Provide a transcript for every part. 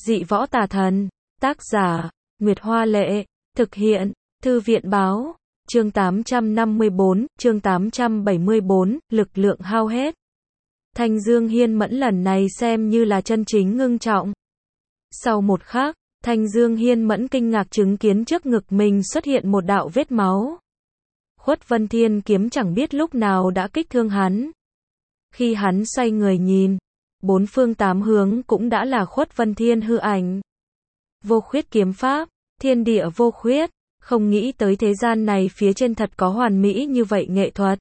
Dị võ tà thần. Tác giả, Nguyệt Hoa Lệ. Thực hiện, Thư viện báo. Chương 854, chương 874, lực lượng hao hết. Thanh Dương Hiên Mẫn lần này xem như là chân chính ngưng trọng. Sau một khắc, Thanh Dương Hiên Mẫn kinh ngạc chứng kiến trước ngực mình xuất hiện một đạo vết máu. Khuất Vân Thiên kiếm chẳng biết lúc nào đã kích thương hắn. Khi hắn xoay người nhìn, bốn phương tám hướng cũng đã là Khuất Vân Thiên hư ảnh. Vô khuyết kiếm pháp, thiên địa vô khuyết, không nghĩ tới thế gian này phía trên thật có hoàn mỹ như vậy nghệ thuật.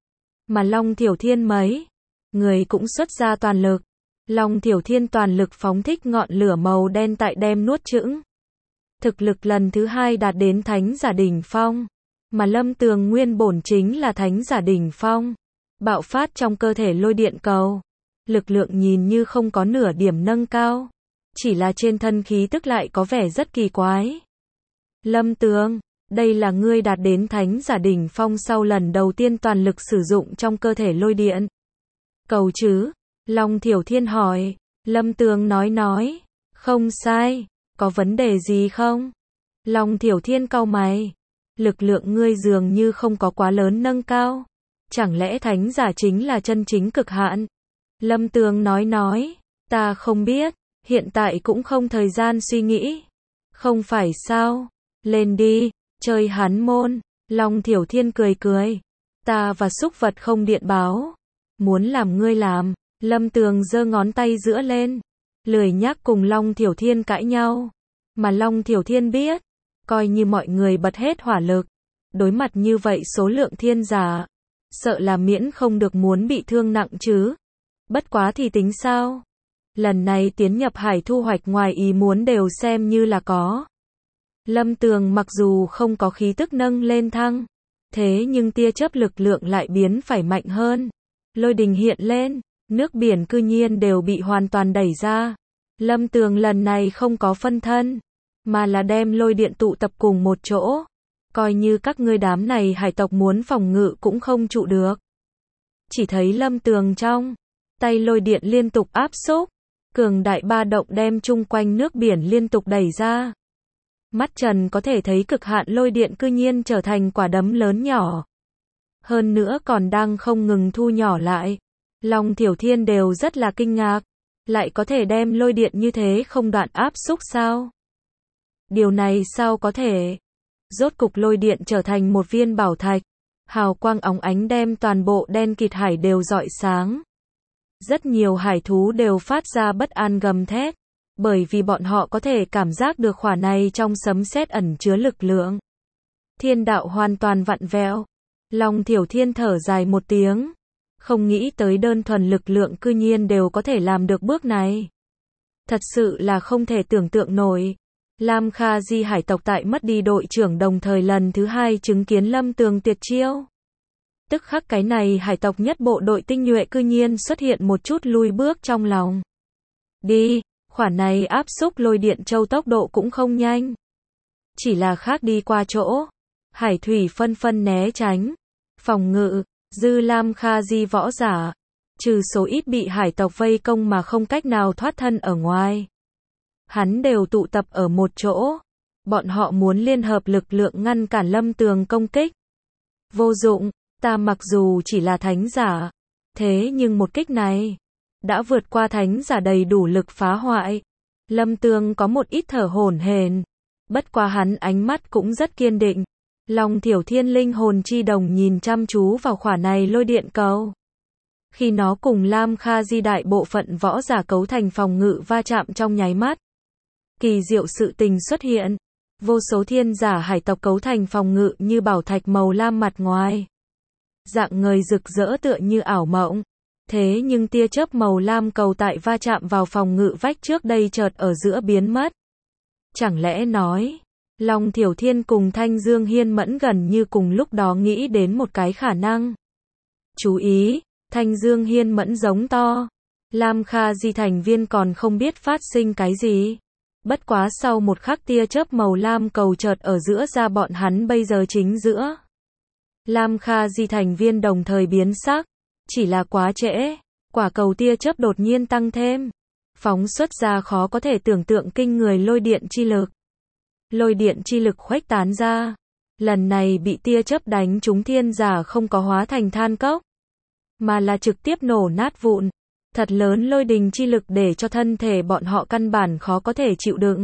Mà Long Thiểu Thiên mấy người cũng xuất ra toàn lực. Long Thiểu Thiên toàn lực phóng thích ngọn lửa màu đen tại đem nuốt chửng. Thực lực lần thứ 2 đạt đến thánh giả đỉnh phong, mà Lâm Tường nguyên bổn chính là thánh giả đỉnh phong, bạo phát trong cơ thể lôi điện cầu. Lực lượng nhìn như không có nửa điểm nâng cao, chỉ là trên thân khí tức lại có vẻ rất kỳ quái. Lâm Tường, đây là ngươi đạt đến thánh giả đỉnh phong sau lần đầu tiên toàn lực sử dụng trong cơ thể lôi điện cầu chứ? Long Thiểu Thiên hỏi. Lâm Tường nói, không sai, có vấn đề gì không? Long Thiểu Thiên cau mày, lực lượng ngươi dường như không có quá lớn nâng cao, chẳng lẽ thánh giả chính là chân chính cực hạn? Lâm Tường nói, ta không biết, hiện tại cũng không thời gian suy nghĩ. Không phải sao, lên đi, chơi hắn môn. Long Thiểu Thiên cười, ta và súc vật không điện báo, muốn làm ngươi làm. Lâm Tường giơ ngón tay giữa lên, lười nhác cùng Long Thiểu Thiên cãi nhau. Mà Long Thiểu Thiên biết, coi như mọi người bật hết hỏa lực, đối mặt như vậy số lượng thiên giả, sợ là miễn không được muốn bị thương nặng chứ. Bất quá thì tính sao? Lần này tiến nhập hải thu hoạch ngoài ý muốn đều xem như là có. Lâm Tường mặc dù không có khí tức nâng lên thăng, thế nhưng tia chớp lực lượng lại biến phải mạnh hơn. Lôi đình hiện lên, nước biển cư nhiên đều bị hoàn toàn đẩy ra. Lâm Tường lần này không có phân thân, mà là đem lôi điện tụ tập cùng một chỗ. Coi như các ngươi đám này hải tộc muốn phòng ngự cũng không trụ được. Chỉ thấy Lâm Tường trong tay lôi điện liên tục áp xúc, cường đại ba động đem chung quanh nước biển liên tục đẩy ra. Mắt trần có thể thấy cực hạn lôi điện cư nhiên trở thành quả đấm lớn nhỏ. Hơn nữa còn đang không ngừng thu nhỏ lại. Long Thiểu Thiên đều rất là kinh ngạc, lại có thể đem lôi điện như thế không đoạn áp xúc sao? Điều này sao có thể? Rốt cục lôi điện trở thành một viên bảo thạch, hào quang óng ánh đem toàn bộ đen kịt hải đều rọi sáng. Rất nhiều hải thú đều phát ra bất an gầm thét, bởi vì bọn họ có thể cảm giác được khỏa này trong sấm sét ẩn chứa lực lượng. Thiên đạo hoàn toàn vặn vẹo. Long Thiểu Thiên thở dài một tiếng, không nghĩ tới đơn thuần lực lượng cư nhiên đều có thể làm được bước này. Thật sự là không thể tưởng tượng nổi. Lam Kha Di hải tộc tại mất đi đội trưởng đồng thời lần thứ 2 chứng kiến Lâm Tường tuyệt chiêu. Tức khắc cái này hải tộc nhất bộ đội tinh nhuệ cư nhiên xuất hiện một chút lùi bước trong lòng. Đi, khoản này áp xúc lôi điện châu tốc độ cũng không nhanh. Chỉ là khác đi qua chỗ. Hải thủy phân phân né tránh, phòng ngự, dư Lam Kha Di võ giả, trừ số ít bị hải tộc vây công mà không cách nào thoát thân ở ngoài. Hắn đều tụ tập ở một chỗ. Bọn họ muốn liên hợp lực lượng ngăn cản Lâm Tường công kích. Vô dụng, ta mặc dù chỉ là thánh giả, thế nhưng một kích này đã vượt qua thánh giả đầy đủ lực phá hoại. Lâm Tường có một ít thở hổn hển, bất quá hắn ánh mắt cũng rất kiên định. Long Thiểu Thiên linh hồn chi đồng nhìn chăm chú vào khỏa này lôi điện cầu. Khi nó cùng Lam Kha Di đại bộ phận võ giả cấu thành phòng ngự va chạm trong nháy mắt, kỳ diệu sự tình xuất hiện. Vô số thiên giả hải tộc cấu thành phòng ngự như bảo thạch màu lam mặt ngoài, dạng ngời rực rỡ tựa như ảo mộng. Thế nhưng tia chớp màu lam cầu tại va chạm vào phòng ngự vách trước đây chợt ở giữa biến mất. Chẳng lẽ nói, Long Thiểu Thiên cùng Thanh Dương Hiên Mẫn gần như cùng lúc đó nghĩ đến một cái khả năng. Chú ý, Thanh Dương Hiên Mẫn giống to. Lam Kha Di thành viên còn không biết phát sinh cái gì. Bất quá sau một khắc tia chớp màu lam cầu chợt ở giữa ra bọn hắn bây giờ chính giữa. Lam Kha Di thành viên đồng thời biến sắc. Chỉ là quá trễ, quả cầu tia chớp đột nhiên tăng thêm. phóng xuất ra khó có thể tưởng tượng kinh người lôi điện chi lực. Lôi điện chi lực khuếch tán ra, lần này bị tia chớp đánh trúng thiên giả không có hóa thành than cốc, mà là trực tiếp nổ nát vụn. Thật lớn lôi đình chi lực để cho thân thể bọn họ căn bản khó có thể chịu đựng.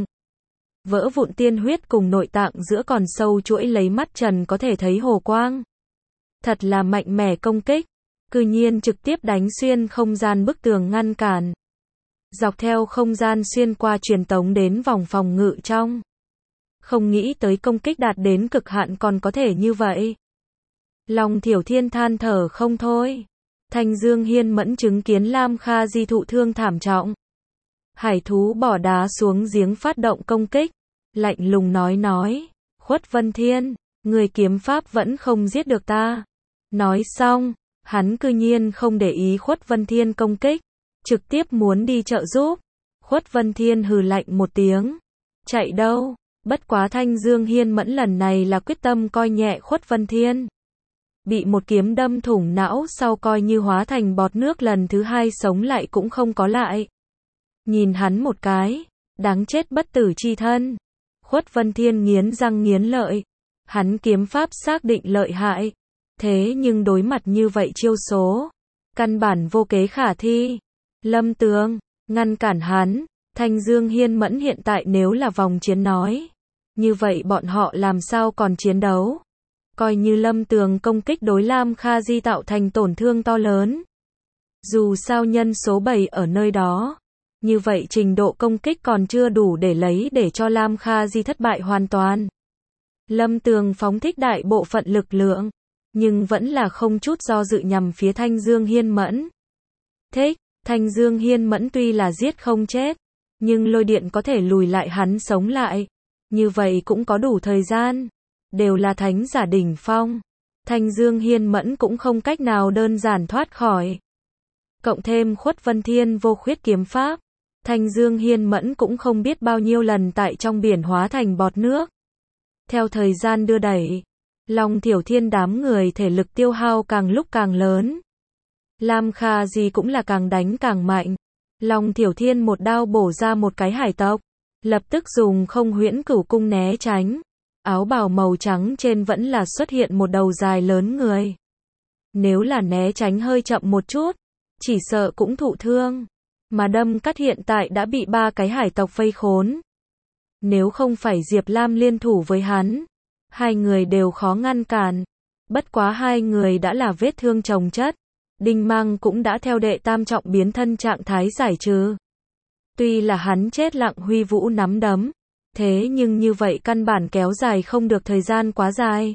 Vỡ vụn tiên huyết cùng nội tạng giữa còn sâu chuỗi lấy mắt trần có thể thấy hồ quang. Thật là mạnh mẽ công kích, cư nhiên trực tiếp đánh xuyên không gian bức tường ngăn cản. Dọc theo không gian xuyên qua truyền tống đến vòng phòng ngự trong. Không nghĩ tới công kích đạt đến cực hạn còn có thể như vậy. Long Thiểu Thiên than thở không thôi. Thanh Dương Hiên Mẫn chứng kiến Lam Kha Di thụ thương thảm trọng. Hải thú bỏ đá xuống giếng phát động công kích, lạnh lùng nói, Khuất Vân Thiên, người kiếm pháp vẫn không giết được ta. Nói xong, hắn cư nhiên không để ý Khuất Vân Thiên công kích, trực tiếp muốn đi trợ giúp. Khuất Vân Thiên hừ lạnh một tiếng, chạy đâu? Bất quá Thanh Dương Hiên Mẫn lần này là quyết tâm coi nhẹ Khuất Vân Thiên. Bị một kiếm đâm thủng não sau coi như hóa thành bọt nước lần thứ hai sống lại cũng không có lại. Nhìn hắn một cái, đáng chết bất tử chi thân. Khuất Vân Thiên nghiến răng nghiến lợi. Hắn kiếm pháp xác định lợi hại. Thế nhưng đối mặt như vậy chiêu số, căn bản vô kế khả thi. Lâm Tường, ngăn cản hắn. Thanh Dương Hiên Mẫn hiện tại nếu là vòng chiến nói, như vậy bọn họ làm sao còn chiến đấu? Coi như Lâm Tường công kích đối Lam Kha Di tạo thành tổn thương to lớn. Dù sao nhân số 7 ở nơi đó, như vậy trình độ công kích còn chưa đủ để lấy để cho Lam Kha Di thất bại hoàn toàn. Lâm Tường phóng thích đại bộ phận lực lượng, nhưng vẫn là không chút do dự nhằm phía Thanh Dương Hiên Mẫn. Thích, Thanh Dương Hiên Mẫn tuy là giết không chết, nhưng lôi điện có thể lùi lại hắn sống lại. Như vậy cũng có đủ thời gian. Đều là thánh giả đỉnh phong. Thanh Dương Hiên Mẫn cũng không cách nào đơn giản thoát khỏi. Cộng thêm Khuất Vân Thiên vô khuyết kiếm pháp. Thanh Dương Hiên Mẫn cũng không biết bao nhiêu lần tại trong biển hóa thành bọt nước. Theo thời gian đưa đẩy, Long Thiểu Thiên đám người thể lực tiêu hao càng lúc càng lớn. Lam Kha Di cũng là càng đánh càng mạnh. Long Thiểu Thiên một đao bổ ra một cái hải tộc, lập tức dùng không huyễn cửu cung né tránh. Áo bào màu trắng trên vẫn là xuất hiện một đầu dài lớn người. Nếu là né tránh hơi chậm một chút, chỉ sợ cũng thụ thương. Mà đâm cắt hiện tại đã bị 3 cái hải tộc vây khốn. Nếu không phải Diệp Lam liên thủ với hắn, 2 người đều khó ngăn cản. Bất quá 2 người đã là vết thương chồng chất. Đinh Mang cũng đã theo đệ tam trọng biến thân trạng thái giải trừ. Tuy là hắn chết lặng huy vũ nắm đấm, thế nhưng như vậy căn bản kéo dài không được thời gian quá dài.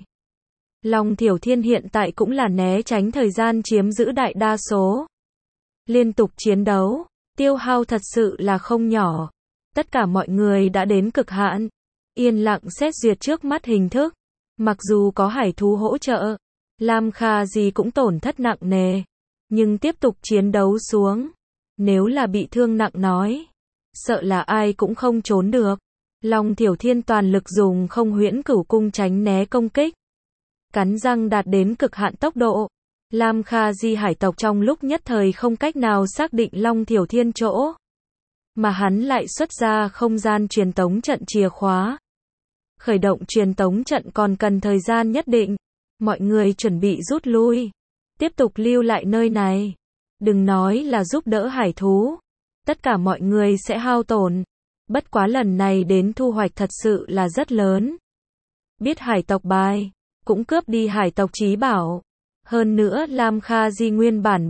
Long Thiểu Thiên hiện tại cũng là né tránh thời gian chiếm giữ đại đa số. Liên tục chiến đấu, tiêu hao thật sự là không nhỏ. Tất cả mọi người đã đến cực hạn, yên lặng xét duyệt trước mắt hình thức. Mặc dù có hải thú hỗ trợ, Lam Kha Di cũng tổn thất nặng nề, nhưng tiếp tục chiến đấu xuống, nếu là bị thương nặng nói, sợ là ai cũng không trốn được. Long Thiểu Thiên toàn lực dùng không huyễn cửu cung tránh né công kích, cắn răng đạt đến cực hạn tốc độ. Lam Kha Di hải tộc trong lúc nhất thời không cách nào xác định Long Thiểu Thiên chỗ, mà hắn lại xuất ra không gian truyền tống trận chìa khóa. Khởi động truyền tống trận còn cần thời gian nhất định, mọi người chuẩn bị rút lui, tiếp tục lưu lại nơi này. Đừng nói là giúp đỡ hải thú, tất cả mọi người sẽ hao tổn. Bất quá lần này đến thu hoạch thật sự là rất lớn. Biết hải tộc bài, cũng cướp đi hải tộc chí bảo. Hơn nữa Lam Kha Di nguyên bản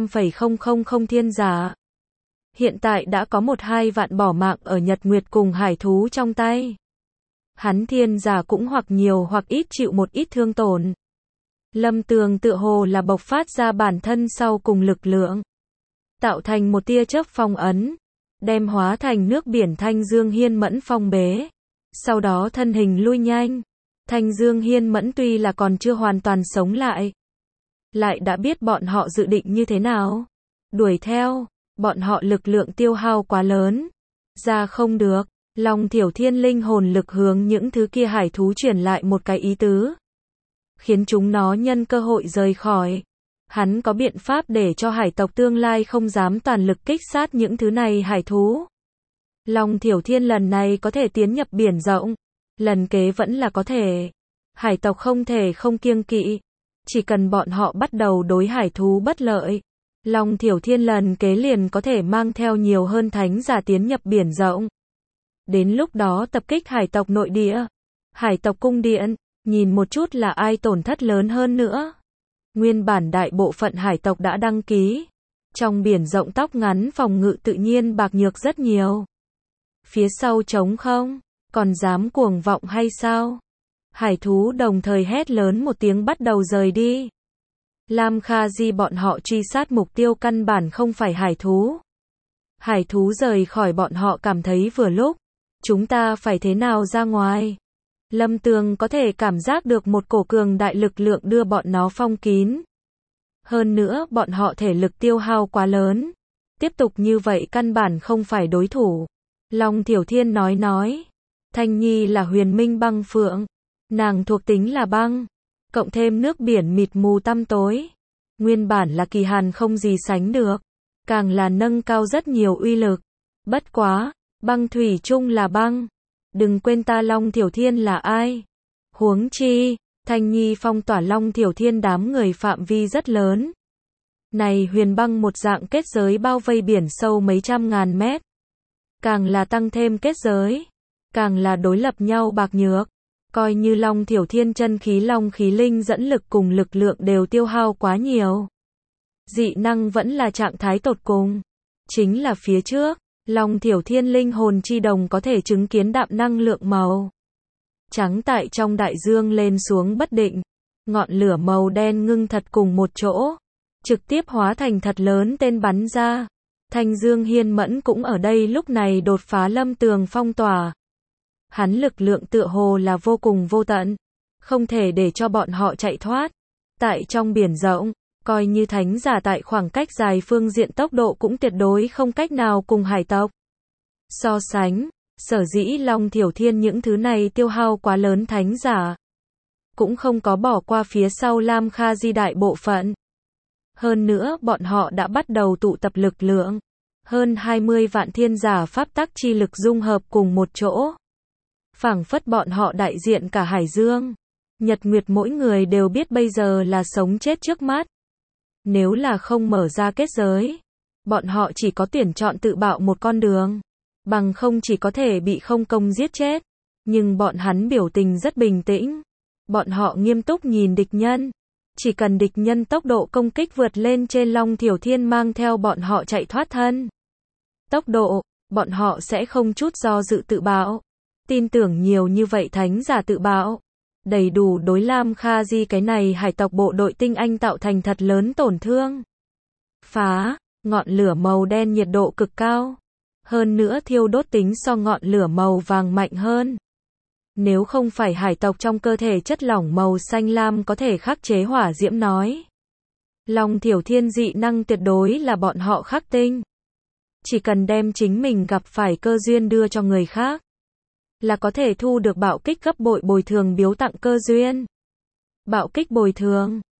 300,000 thiên giả. Hiện tại đã có 1-2 vạn bỏ mạng ở Nhật Nguyệt cùng hải thú trong tay. Hắn thiên giả cũng hoặc nhiều hoặc ít chịu một ít thương tổn. Lâm Tường tựa hồ là bộc phát ra bản thân sau cùng lực lượng, tạo thành một tia chớp phong ấn, đem hóa thành nước biển Thanh Dương Hiên Mẫn phong bế. Sau đó thân hình lui nhanh. Thanh Dương Hiên Mẫn tuy là còn chưa hoàn toàn sống lại đã biết bọn họ dự định như thế nào. Đuổi theo, bọn họ lực lượng tiêu hao quá lớn. Ra không được, Long Thiểu Thiên linh hồn lực hướng những thứ kia hải thú truyền lại một cái ý tứ, khiến chúng nó nhân cơ hội rời khỏi. Hắn có biện pháp để cho hải tộc tương lai không dám toàn lực kích sát những thứ này hải thú. Long Thiểu Thiên lần này có thể tiến nhập biển rộng, lần kế vẫn là có thể. Hải tộc không thể không kiêng kỵ, chỉ cần bọn họ bắt đầu đối hải thú bất lợi, Long Thiểu Thiên lần kế liền có thể mang theo nhiều hơn thánh giả tiến nhập biển rộng. Đến lúc đó tập kích hải tộc nội địa, hải tộc cung điện, nhìn một chút là ai tổn thất lớn hơn nữa. Nguyên bản đại bộ phận hải tộc đã đăng ký. Trong biển rộng tóc ngắn phòng ngự tự nhiên bạc nhược rất nhiều. Phía sau trống không, còn dám cuồng vọng hay sao? Hải thú đồng thời hét lớn một tiếng bắt đầu rời đi. Lam Kha Di bọn họ truy sát mục tiêu căn bản không phải hải thú. Hải thú rời khỏi bọn họ cảm thấy vừa lúc. Chúng ta phải thế nào ra ngoài? Lâm Tường có thể cảm giác được một cổ cường đại lực lượng đưa bọn nó phong kín. Hơn nữa bọn họ thể lực tiêu hao quá lớn. Tiếp tục như vậy căn bản không phải đối thủ. Long Thiểu Thiên nói. Thanh Nhi là huyền minh băng phượng. Nàng thuộc tính là băng. Cộng thêm nước biển mịt mù tăm tối. Nguyên bản là kỳ hàn không gì sánh được. Càng là nâng cao rất nhiều uy lực. Bất quá, băng thủy chung là băng. Đừng quên ta Long Thiểu Thiên là ai. Huống chi, Thanh Nhi phong tỏa Long Thiểu Thiên đám người phạm vi rất lớn. Này huyền băng một dạng kết giới bao vây biển sâu mấy trăm ngàn mét. Càng là tăng thêm kết giới, càng là đối lập nhau bạc nhược. Coi như Long Thiểu Thiên chân khí long khí linh dẫn lực cùng lực lượng đều tiêu hao quá nhiều. Dị năng vẫn là trạng thái tột cùng. Chính là phía trước, Long Thiểu Thiên linh hồn chi đồng có thể chứng kiến đạm năng lượng màu trắng tại trong đại dương lên xuống bất định. Ngọn lửa màu đen ngưng thật cùng một chỗ, trực tiếp hóa thành thật lớn tên bắn ra. Thanh Dương Hiên Mẫn cũng ở đây lúc này đột phá Lâm Tường phong tỏa. Hắn lực lượng tựa hồ là vô cùng vô tận, không thể để cho bọn họ chạy thoát. Tại trong biển rộng, coi như thánh giả tại khoảng cách dài phương diện tốc độ cũng tuyệt đối không cách nào cùng hải tộc so sánh. Sở dĩ Long Thiểu Thiên những thứ này tiêu hao quá lớn thánh giả, cũng không có bỏ qua phía sau Lam Kha Di đại bộ phận. Hơn nữa bọn họ đã bắt đầu tụ tập lực lượng. Hơn 20 vạn thiên giả pháp tắc chi lực dung hợp cùng một chỗ. Phảng phất bọn họ đại diện cả hải dương. Nhật Nguyệt mỗi người đều biết bây giờ là sống chết trước mắt. Nếu là không mở ra kết giới, bọn họ chỉ có tuyển chọn tự bạo một con đường. Bằng không chỉ có thể bị không công giết chết. Nhưng bọn hắn biểu tình rất bình tĩnh. Bọn họ nghiêm túc nhìn địch nhân. Chỉ cần địch nhân tốc độ công kích vượt lên trên Long Thiểu Thiên mang theo bọn họ chạy thoát thân. Tốc độ, bọn họ sẽ không chút do dự tự bạo. Tin tưởng nhiều như vậy thánh giả tự bạo. Đầy đủ đối Lam Kha Di cái này hải tộc bộ đội tinh anh tạo thành thật lớn tổn thương. Phá, ngọn lửa màu đen nhiệt độ cực cao. Hơn nữa thiêu đốt tính so ngọn lửa màu vàng mạnh hơn. Nếu không phải hải tộc trong cơ thể chất lỏng màu xanh lam có thể khắc chế hỏa diễm nói. Long Thiểu Thiên dị năng tuyệt đối là bọn họ khắc tinh. Chỉ cần đem chính mình gặp phải cơ duyên đưa cho người khác, là có thể thu được bạo kích gấp bội bồi thường biếu tặng cơ duyên. Bạo kích bồi thường,